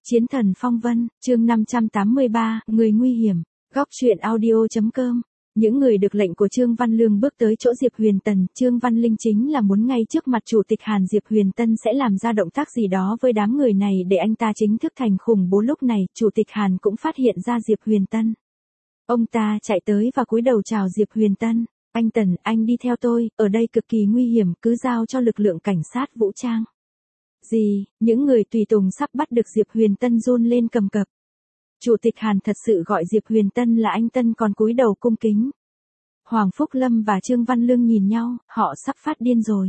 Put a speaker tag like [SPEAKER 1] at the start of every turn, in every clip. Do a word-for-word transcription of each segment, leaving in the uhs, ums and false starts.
[SPEAKER 1] Chiến thần phong vân, chương năm trăm tám mươi ba, người nguy hiểm, góc truyện audio.com. Những người được lệnh của Trương Văn Lương bước tới chỗ Diệp Huyền Tần, Trương Văn Linh chính là muốn ngay trước mặt Chủ tịch Hàn Diệp Huyền Tân sẽ làm ra động tác gì đó với đám người này để anh ta chính thức thành khủng bố. Lúc này, Chủ tịch Hàn cũng phát hiện ra Diệp Huyền Tân. Ông ta chạy tới và cúi đầu chào Diệp Huyền Tân. Anh Tần, anh đi theo tôi, ở đây cực kỳ nguy hiểm, cứ giao cho lực lượng cảnh sát vũ trang. Gì, những người tùy tùng sắp bắt được Diệp Huyền Tân run lên cầm cập. Chủ tịch Hàn thật sự gọi Diệp Huyền Tân là anh Tân còn cúi đầu cung kính. Hoàng Phúc Lâm và Trương Văn Lương nhìn nhau, họ sắp phát điên rồi.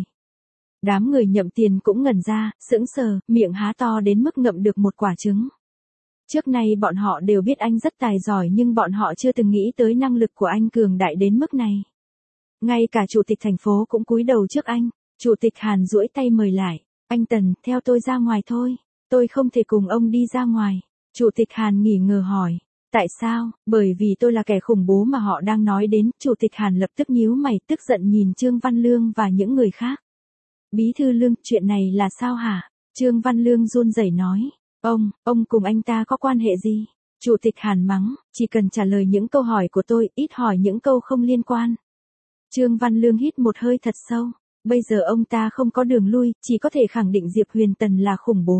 [SPEAKER 1] Đám người Nhậm Tiền cũng ngẩn ra, sững sờ, miệng há to đến mức ngậm được một quả trứng. Trước nay bọn họ đều biết anh rất tài giỏi nhưng bọn họ chưa từng nghĩ tới năng lực của anh cường đại đến mức này. Ngay cả chủ tịch thành phố cũng cúi đầu trước anh. Chủ tịch Hàn duỗi tay mời lại. Anh Tần, theo tôi ra ngoài thôi. Tôi không thể cùng ông đi ra ngoài. Chủ tịch Hàn nghỉ ngờ hỏi. Tại sao? Bởi vì tôi là kẻ khủng bố mà họ đang nói đến. Chủ tịch Hàn lập tức nhíu mày, tức giận nhìn Trương Văn Lương và những người khác. Bí thư Lương, chuyện này là sao hả? Trương Văn Lương run rẩy nói. Ông, ông cùng anh ta có quan hệ gì? Chủ tịch Hàn mắng, chỉ cần trả lời những câu hỏi của tôi, ít hỏi những câu không liên quan. Trương Văn Lương hít một hơi thật sâu. Bây giờ ông ta không có đường lui, chỉ có thể khẳng định Diệp Huyền Tần là khủng bố.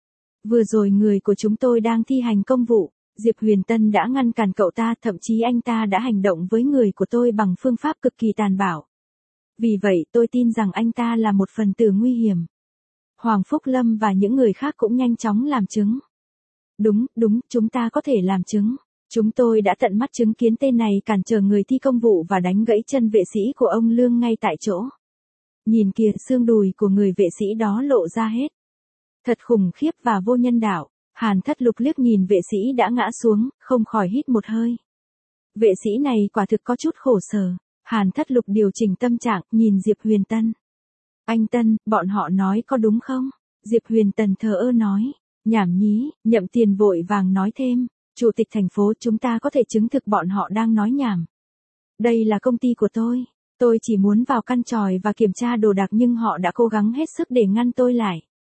[SPEAKER 1] Vừa rồi người của chúng tôi đang thi hành công vụ, Diệp Huyền Tân đã ngăn cản cậu ta, thậm chí anh ta đã hành động với người của tôi bằng phương pháp cực kỳ tàn bạo. Vì vậy tôi tin rằng anh ta là một phần tử nguy hiểm. Hoàng Phúc Lâm và những người khác cũng nhanh chóng làm chứng. Đúng, đúng, chúng ta có thể làm chứng. Chúng tôi đã tận mắt chứng kiến tên này cản trở người thi công vụ và đánh gãy chân vệ sĩ của ông Lương ngay tại chỗ. Nhìn kìa, xương đùi của người vệ sĩ đó lộ ra hết. Thật khủng khiếp và vô nhân đạo. Hàn Thất Lục liếc nhìn vệ sĩ đã ngã xuống, không khỏi hít một hơi. Vệ sĩ này quả thực có chút khổ sở. Hàn Thất Lục điều chỉnh tâm trạng, nhìn Diệp Huyền Tân. Anh Tân, bọn họ nói có đúng không? Diệp Huyền Tân thờ ơ nói. Nhảm nhí, Nhậm Tiền vội vàng nói thêm. Chủ tịch thành phố, chúng ta có thể chứng thực bọn họ đang nói nhảm. Đây là công ty của tôi. Tôi chỉ muốn vào căn tròi và kiểm tra đồ đạc nhưng họ đã cố gắng hết sức để ngăn tôi lại.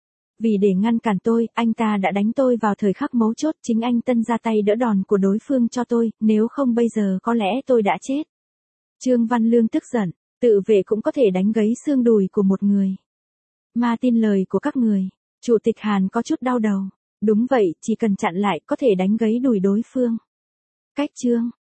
[SPEAKER 1] Vì để ngăn cản tôi, anh ta đã đánh tôi vào thời khắc mấu chốt, chính anh Tân ra tay đỡ đòn của đối phương cho tôi, nếu không bây giờ có lẽ tôi đã chết. Trương Văn Lương tức giận, tự vệ cũng có thể đánh gãy xương đùi của một người. Mà tin lời của các người. Chủ tịch Hàn có chút đau đầu. Đúng vậy, chỉ cần chặn lại có thể đánh gãy đùi đối phương. Cách chương